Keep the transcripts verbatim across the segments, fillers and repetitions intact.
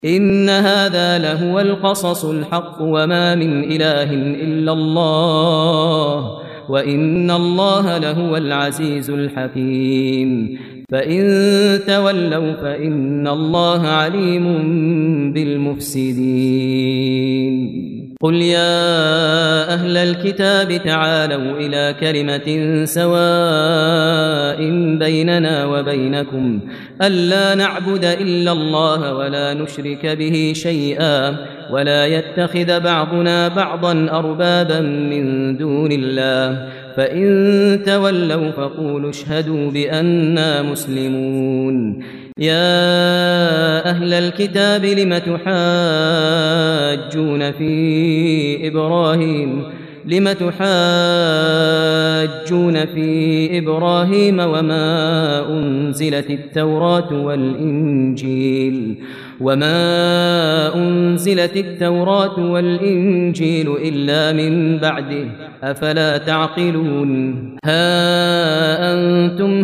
إن هذا لهو القصص الحق وما من إله إلا الله وإن الله لهو العزيز الحكيم فإن تولوا فإن الله عليم بالمفسدين قل يا أهل الكتاب تعالوا إلى كلمة سواء بيننا وبينكم ألا نعبد إلا الله ولا نشرك به شيئا ولا يتخذ بعضنا بعضا أربابا من دون الله فإن تولوا فقولوا اشهدوا بأننا مسلمون يا أهل الكتاب لم تحاجون في إبراهيم لم تحاجون في إبراهيم وما أنزلت التوراة والإنجيل وما أنزلت التوراة والإنجيل إلا من بعده أفلا تعقلون ها أنتم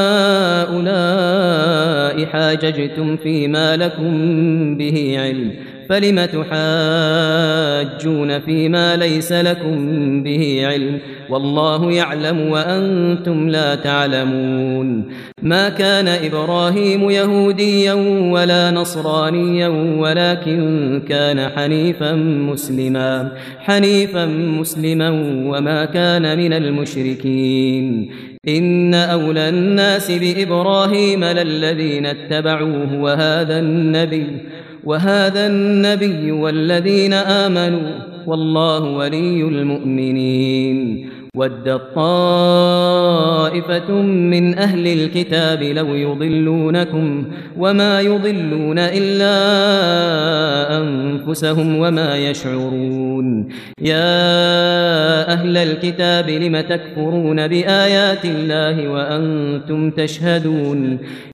هؤلاء حاججتم فيما لكم به علم فلم تحاجون فيما ليس لكم به علم والله يعلم وأنتم لا تعلمون ما كان إبراهيم يهوديا ولا نصرانيا ولكن كان حنيفا مسلما حنيفا مسلما وما كان من المشركين إن أولى الناس بإبراهيم للذين اتبعوه وهذا النبي وهذا النبي والذين آمنوا والله ولي المؤمنين ودت طائفة من أهل الكتاب لو يضلونكم وما يضلون إلا أنفسهم وما يشعرون يا أهل الكتاب لم تكفرون بآيات الله وأنتم تشهدون